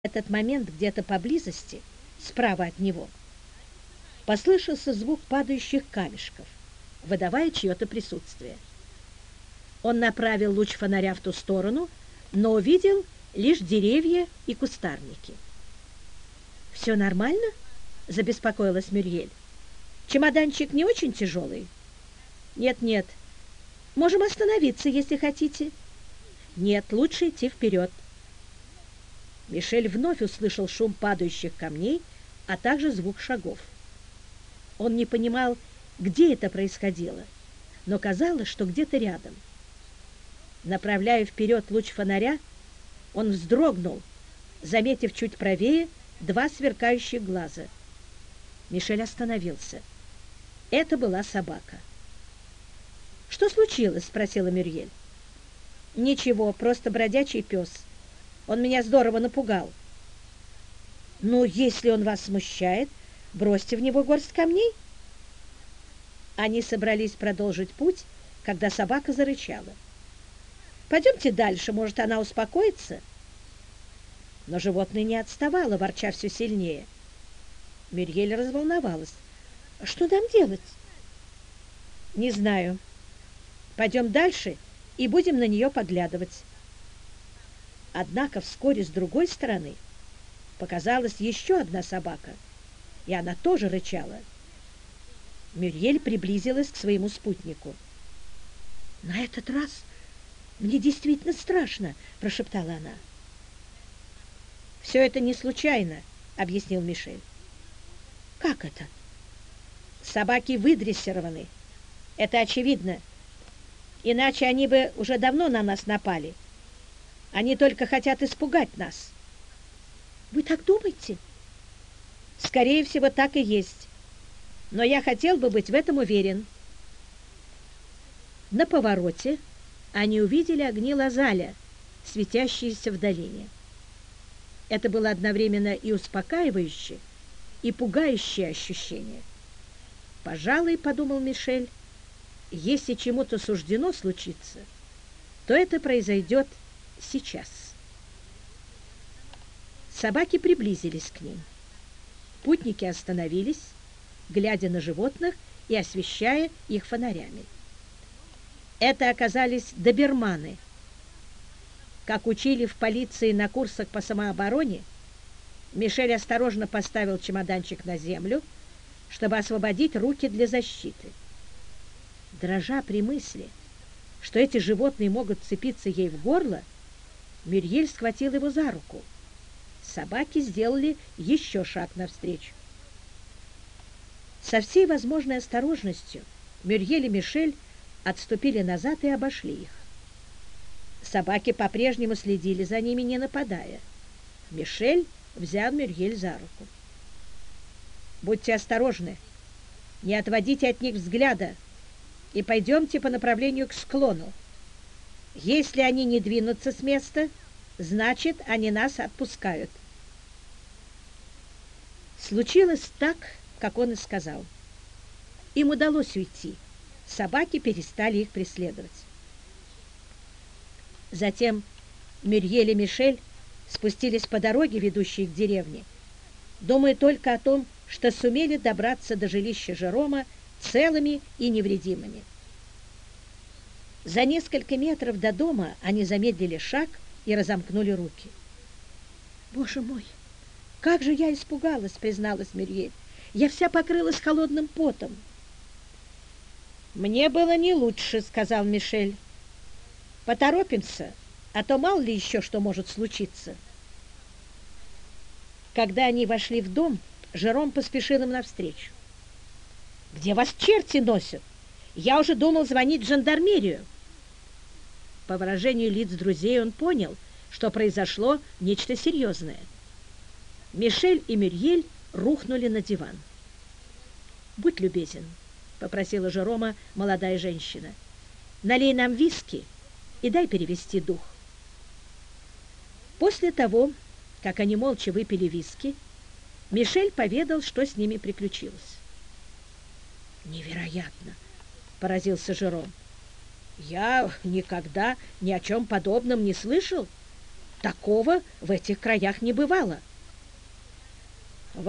этот момент где-то поблизости, справа от него, послышался звук падающих камешков, выдавая чье-то присутствие. Он направил луч фонаря в ту сторону, но увидел лишь деревья и кустарники. «Все нормально?» – забеспокоилась Мюрьель. «Чемоданчик не очень тяжелый?» «Нет-нет. Можем остановиться, если хотите». «Нет, лучше идти вперед». Мишель вновь услышал шум падающих камней, а также звук шагов. Он не понимал, где это происходило, но казалось, что где-то рядом. Направляя вперед луч фонаря, он вздрогнул, заметив чуть правее два сверкающих глаза. Мишель остановился. Это была собака. «Что случилось?» – спросила Мюрьель. «Ничего, просто бродячий пес. Он меня здорово напугал». «Ну, если он вас смущает, бросьте в него горсть камней». Они собрались продолжить путь, когда собака зарычала. «Пойдемте дальше, может, она успокоится?» Но животное не отставало, ворча все сильнее. Мюрьель разволновалась. «Что нам делать?» «Не знаю. Пойдем дальше и будем на нее поглядывать». Однако вскоре с другой стороны показалась еще одна собака, и она тоже рычала. Мюрьель приблизилась к своему спутнику. «На этот раз мне действительно страшно», – прошептала она. «Все это не случайно», – объяснил Мишель. «Как это?» «Собаки выдрессированы. Это очевидно. Иначе они бы уже давно на нас напали. Они только хотят испугать нас». «Вы так думаете?» «Скорее всего, так и есть. Но я хотел бы быть в этом уверен». На повороте они увидели огни Лазаля, светящиеся в долине. Это было одновременно и успокаивающее, и пугающее ощущение. «Пожалуй, — подумал Мишель, — если чему-то суждено случиться, то это произойдет сейчас». Собаки приблизились к ним. Путники остановились, глядя на животных и освещая их фонарями. Это оказались доберманы. Как учили в полиции на курсах по самообороне, Мишель осторожно поставил чемоданчик на землю, чтобы освободить руки для защиты. Дрожа при мысли, что эти животные могут вцепиться ей в горло, Мюрьель схватил его за руку. Собаки сделали еще шаг навстречу. Со всей возможной осторожностью Мюрьель и Мишель отступили назад и обошли их. Собаки по-прежнему следили за ними, не нападая. Мишель взял Мюрьель за руку. «Будьте осторожны, не отводите от них взгляда и пойдемте по направлению к склону. Если они не двинутся с места, значит, они нас отпускают». Случилось так, как он и сказал. Им удалось уйти. Собаки перестали их преследовать. Затем Мюрьель и Мишель спустились по дороге, ведущей к деревне, думая только о том, что сумели добраться до жилища Жерома целыми и невредимыми. За несколько метров до дома они замедлили шаг и разомкнули руки. «Боже мой, как же я испугалась!» — призналась Мюрьель. «Я вся покрылась холодным потом». «Мне было не лучше», — сказал Мишель. «Поторопимся, а то мало ли еще что может случиться». Когда они вошли в дом, Жером поспешил им навстречу. «Где вас черти носят? Я уже думал звонить в жандармерию». По выражению лиц друзей он понял, что произошло нечто серьезное. Мишель и Мюрьель рухнули на диван. «Будь любезен», — попросила Жерома молодая женщина. «Налей нам виски и дай перевести дух». После того, как они молча выпили виски, Мишель поведал, что с ними приключилось. «Невероятно!» — поразился Жером. «Я никогда ни о чем подобном не слышал. Такого в этих краях не бывало.